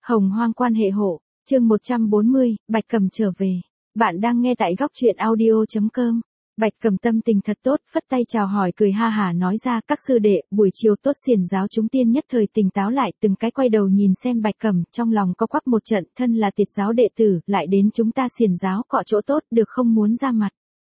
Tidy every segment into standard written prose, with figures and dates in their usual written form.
Hồng hoang quan hệ hộ, chương 140, Bạch Cầm trở về. Bạn đang nghe tại góc truyện audio.com. Bạch Cầm tâm tình thật tốt, phất tay chào hỏi cười ha hả nói ra các sư đệ, buổi chiều tốt xiển giáo chúng tiên nhất thời tỉnh táo lại từng cái quay đầu nhìn xem Bạch Cầm, trong lòng có quắp một trận, thân là tiệt giáo đệ tử, lại đến chúng ta xiển giáo cọ chỗ tốt được không muốn ra mặt.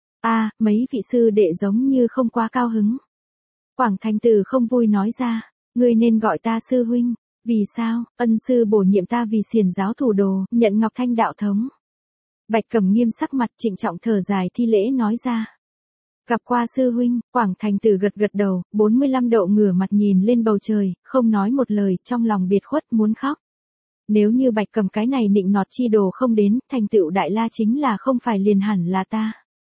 Mấy vị sư đệ giống như không quá cao hứng. Quảng Thành Tử không vui nói ra, ngươi nên gọi ta sư huynh. Vì sao? Ân sư bổ nhiệm ta vì xiển giáo thủ đồ, nhận Ngọc Thanh đạo thống. Bạch Cầm nghiêm sắc mặt trịnh trọng thở dài thi lễ nói ra. Gặp qua sư huynh, Quảng Thành Tử gật gật đầu, 45 độ ngửa mặt nhìn lên bầu trời, không nói một lời, trong lòng biệt khuất muốn khóc. Nếu như Bạch Cầm cái này nịnh nọt chi đồ không đến, thành tựu đại la chính là không phải liền hẳn là ta.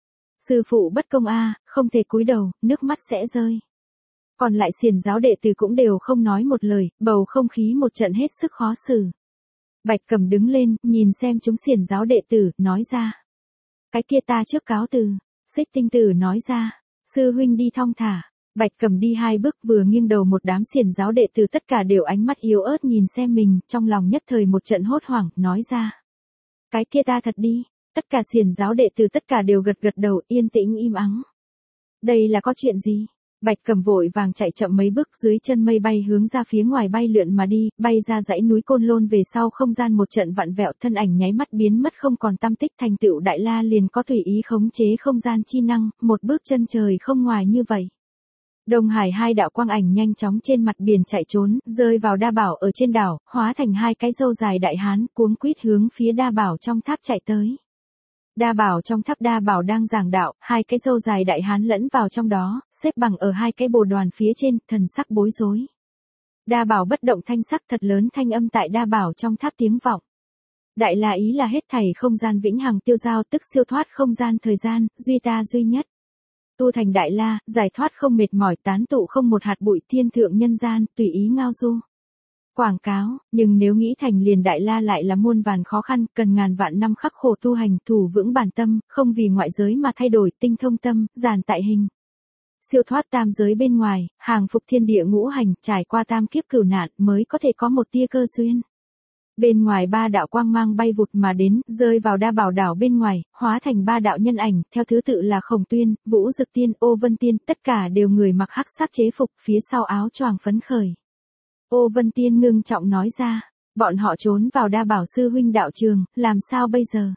Sư phụ bất công không thể cúi đầu, nước mắt sẽ rơi. Còn lại xiển giáo đệ tử cũng đều không nói một lời, bầu không khí một trận hết sức khó xử. Bạch Cầm đứng lên, nhìn xem chúng xiển giáo đệ tử, nói ra. Cái kia ta trước cáo từ. Xích Tinh Tử nói ra. Sư huynh đi thong thả. Bạch Cầm đi 2 bước vừa nghiêng đầu một đám xiển giáo đệ tử tất cả đều ánh mắt yếu ớt nhìn xem mình, trong lòng nhất thời một trận hốt hoảng, nói ra. Cái kia ta thật đi. Tất cả xiển giáo đệ tử tất cả đều gật gật đầu, yên tĩnh im ắng. Đây là có chuyện gì? Bạch Cầm vội vàng chạy chậm mấy bước dưới chân mây bay hướng ra phía ngoài bay lượn mà đi, bay ra dãy núi Côn Lôn về sau không gian một trận vặn vẹo thân ảnh nháy mắt biến mất không còn tăm tích thành tựu đại la liền có tùy ý khống chế không gian chi năng, một bước chân trời không ngoài như vậy. Đông Hải 2 đạo quang ảnh nhanh chóng trên mặt biển chạy trốn, rơi vào Đa Bảo ở trên đảo, hóa thành 2 cái râu dài đại hán, cuống quýt hướng phía Đa Bảo trong tháp chạy tới. Đa Bảo trong tháp Đa Bảo đang giảng đạo, 2 cái râu dài đại hán lẫn vào trong đó, xếp bằng ở 2 cái bồ đoàn phía trên, thần sắc bối rối. Đa Bảo bất động thanh sắc thật lớn thanh âm tại Đa Bảo trong tháp tiếng vọng. Đại là ý là hết thảy không gian vĩnh hằng tiêu giao tức siêu thoát không gian thời gian, duy ta duy nhất. Tu thành đại la, giải thoát không mệt mỏi tán tụ không một hạt bụi thiên thượng nhân gian, tùy ý ngao du. Quảng cáo, nhưng nếu nghĩ thành liền đại la lại là muôn vàn khó khăn, cần ngàn vạn năm khắc khổ tu hành, thủ vững bản tâm, không vì ngoại giới mà thay đổi, tinh thông tâm, giản tại hình. Siêu thoát tam giới bên ngoài, hàng phục thiên địa ngũ hành, trải qua tam kiếp cửu nạn, mới có thể có một tia cơ duyên. Bên ngoài 3 đạo quang mang bay vụt mà đến, rơi vào Đa Bảo đảo bên ngoài, hóa thành 3 đạo nhân ảnh, theo thứ tự là Khổng Tuyên, Vũ Dực Tiên, Ô Vân Tiên, tất cả đều người mặc hắc sắc chế phục, phía sau áo choàng phấn khởi. Ô Vân Tiên ngưng trọng nói ra, bọn họ trốn vào Đa Bảo sư huynh đạo trường, làm sao bây giờ?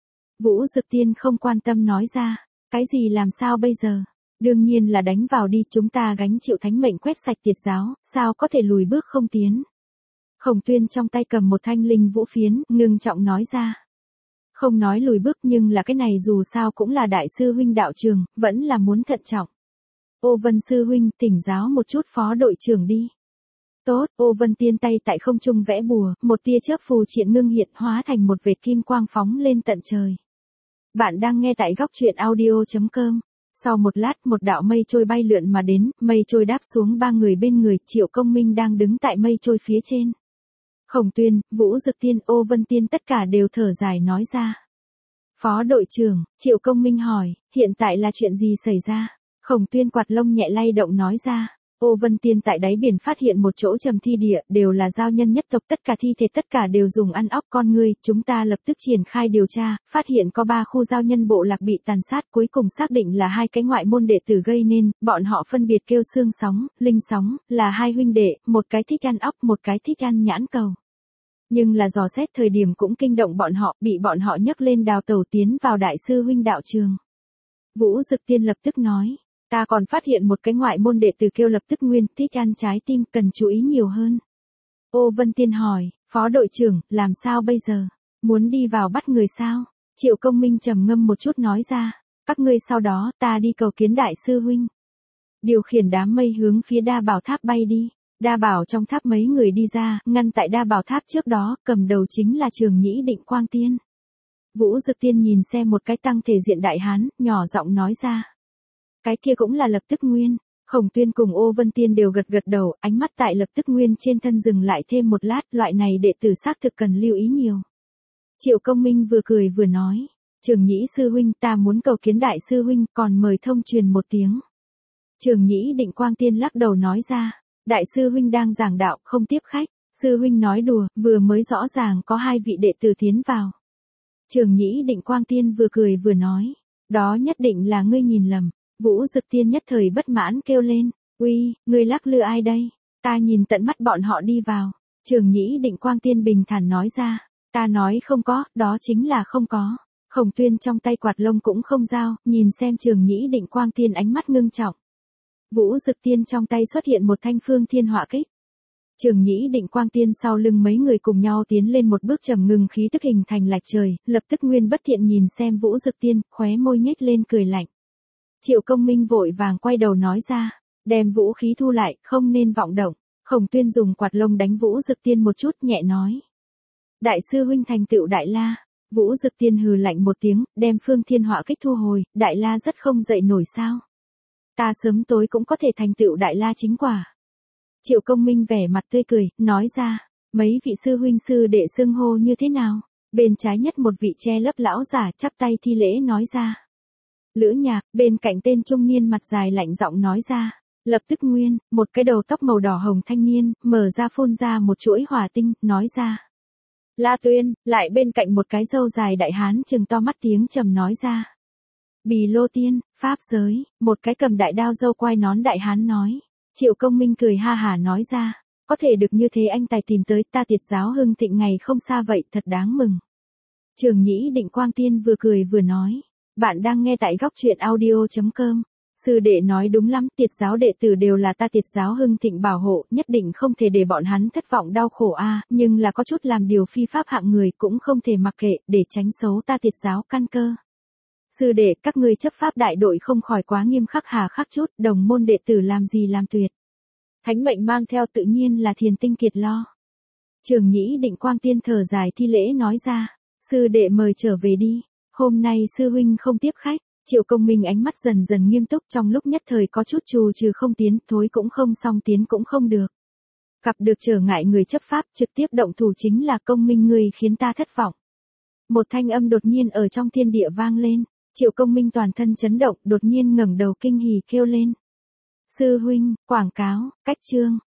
Vũ Dực Tiên không quan tâm nói ra, cái gì làm sao bây giờ? Đương nhiên là đánh vào đi, chúng ta gánh chịu thánh mệnh quét sạch tiệt giáo, sao có thể lùi bước không tiến? Khổng Tuyên trong tay cầm một thanh linh vũ phiến, ngưng trọng nói ra. Không nói lùi bước nhưng là cái này dù sao cũng là đại sư huynh đạo trường, vẫn là muốn thận trọng. Ô Vân sư huynh, tỉnh giáo một chút phó đội trưởng đi. Tốt, Ô Vân Tiên tay tại không trung vẽ bùa, một tia chớp phù triện ngưng hiện hóa thành một vệt kim quang phóng lên tận trời. Bạn đang nghe tại góc truyện audio.com. Sau một lát một đạo mây trôi bay lượn mà đến, mây trôi đáp xuống 3 người bên người, Triệu Công Minh đang đứng tại mây trôi phía trên. Khổng Tuyên, Vũ Dực Tiên, Ô Vân Tiên tất cả đều thở dài nói ra. Phó đội trưởng, Triệu Công Minh hỏi, hiện tại là chuyện gì xảy ra? Khổng Tuyên quạt lông nhẹ lay động nói ra. Ô Vân Tiên tại đáy biển phát hiện một chỗ trầm thi địa, đều là giao nhân nhất tộc, tất cả thi thể tất cả đều dùng ăn óc con người, chúng ta lập tức triển khai điều tra, phát hiện có 3 khu giao nhân bộ lạc bị tàn sát, cuối cùng xác định là 2 cái ngoại môn đệ tử gây nên, bọn họ phân biệt kêu Xương Sóng, Linh Sóng, là 2 huynh đệ, một cái thích ăn óc, một cái thích ăn nhãn cầu. Nhưng là dò xét thời điểm cũng kinh động bọn họ, bị bọn họ nhấc lên đào tẩu tiến vào đại sư huynh đạo trường. Vũ Dực Tiên lập tức nói. Ta còn phát hiện một cái ngoại môn đệ tử kêu lập tức nguyên, thích ăn trái tim, cần chú ý nhiều hơn. Ô Vân Tiên hỏi, phó đội trưởng, làm sao bây giờ? Muốn đi vào bắt người sao? Triệu Công Minh trầm ngâm một chút nói ra, các ngươi sau đó, ta đi cầu kiến đại sư huynh. Điều khiển đám mây hướng phía Đa Bảo tháp bay đi. Đa Bảo trong tháp mấy người đi ra, ngăn tại Đa Bảo tháp trước đó, cầm đầu chính là Trường Nhĩ Định Quang Tiên. Vũ Dực Tiên nhìn xem một cái tăng thể diện đại hán, nhỏ giọng nói ra. Cái kia cũng là lập tức nguyên. Khổng Tuyên cùng Ô Vân Tiên đều gật gật đầu, ánh mắt tại lập tức nguyên trên thân dừng lại thêm một lát, loại này đệ tử xác thực cần lưu ý nhiều. Triệu Công Minh vừa cười vừa nói, Trường Nhĩ sư huynh, ta muốn cầu kiến đại sư huynh, còn mời thông truyền một tiếng. Trường Nhĩ Định Quang Tiên lắc đầu nói ra, đại sư huynh đang giảng đạo, không tiếp khách. Sư huynh nói đùa, vừa mới rõ ràng có 2 vị đệ tử tiến vào. Trường Nhĩ Định Quang Tiên vừa cười vừa nói, đó nhất định là ngươi nhìn lầm. Vũ Dực Tiên nhất thời bất mãn kêu lên, uy, ngươi lắc lư ai đây? Ta nhìn tận mắt bọn họ đi vào. Trường Nhĩ Định Quang Tiên bình thản nói ra, ta nói không có, đó chính là không có. Khổng Tuyên trong tay quạt lông cũng không giao, nhìn xem Trường Nhĩ Định Quang Tiên ánh mắt ngưng trọng. Vũ Dực Tiên trong tay xuất hiện một thanh phương thiên họa kích. Trường Nhĩ Định Quang Tiên sau lưng mấy người cùng nhau tiến lên một bước trầm ngưng khí tức hình thành lạch trời, lập tức Nguyên Bất Thiện nhìn xem Vũ Dực Tiên, khóe môi nhếch lên cười lạnh. Triệu Công Minh vội vàng quay đầu nói ra, đem vũ khí thu lại, không nên vọng động. Khổng Tuyên dùng quạt lông đánh Vũ Dực Tiên một chút nhẹ nói. Đại sư huynh thành tựu Đại La. Vũ Dực Tiên hừ lạnh một tiếng, đem phương thiên họa kích thu hồi, Đại La rất không dậy nổi sao. Ta sớm tối cũng có thể thành tựu Đại La chính quả. Triệu Công Minh vẻ mặt tươi cười, nói ra, mấy vị sư huynh sư đệ xưng hô như thế nào? Bên trái nhất một vị che lấp lão giả chắp tay thi lễ nói ra. Lữ Nhạc, bên cạnh tên trung niên mặt dài lạnh giọng nói ra. Lập tức Nguyên, một cái đầu tóc màu đỏ hồng thanh niên, mở ra phun ra một chuỗi hỏa tinh, nói ra. La Tuyên, lại bên cạnh một cái râu dài đại hán trừng to mắt tiếng trầm nói ra. Bì Lô Tiên, Pháp giới, một cái cầm đại đao râu quai nón đại hán nói. Triệu Công Minh cười ha hả nói ra, có thể được như thế anh tài tìm tới ta Tiệt giáo hưng thịnh ngày không xa vậy thật đáng mừng. Trường Nhĩ Định Quang Tiên vừa cười vừa nói, bạn đang nghe tại góc truyện audio.com. Sư đệ nói đúng lắm, Tiệt giáo đệ tử đều là ta Tiệt giáo hưng thịnh bảo hộ, nhất định không thể để bọn hắn thất vọng đau khổ nhưng là có chút làm điều phi pháp hạng người cũng không thể mặc kệ để tránh xấu ta Tiệt giáo căn cơ. Sư đệ, các ngươi chấp pháp đại đội không khỏi quá nghiêm khắc hà khắc chút, đồng môn đệ tử làm gì làm tuyệt. Thánh mệnh mang theo tự nhiên là Thiền Tinh Kiệt lo. Trường Nhĩ Định Quang Tiên thở dài thi lễ nói ra, sư đệ mời trở về đi, hôm nay sư huynh không tiếp khách. Triệu Công Minh ánh mắt dần dần nghiêm túc trong lúc nhất thời có chút trù trừ không tiến, thối cũng không xong tiến cũng không được. Gặp được trở ngại người chấp pháp trực tiếp động thủ chính là Công Minh ngươi khiến ta thất vọng. Một thanh âm đột nhiên ở trong thiên địa vang lên. Triệu Công Minh toàn thân chấn động, đột nhiên ngẩng đầu kinh hỉ kêu lên. Sư huynh, quảng cáo, cách chương,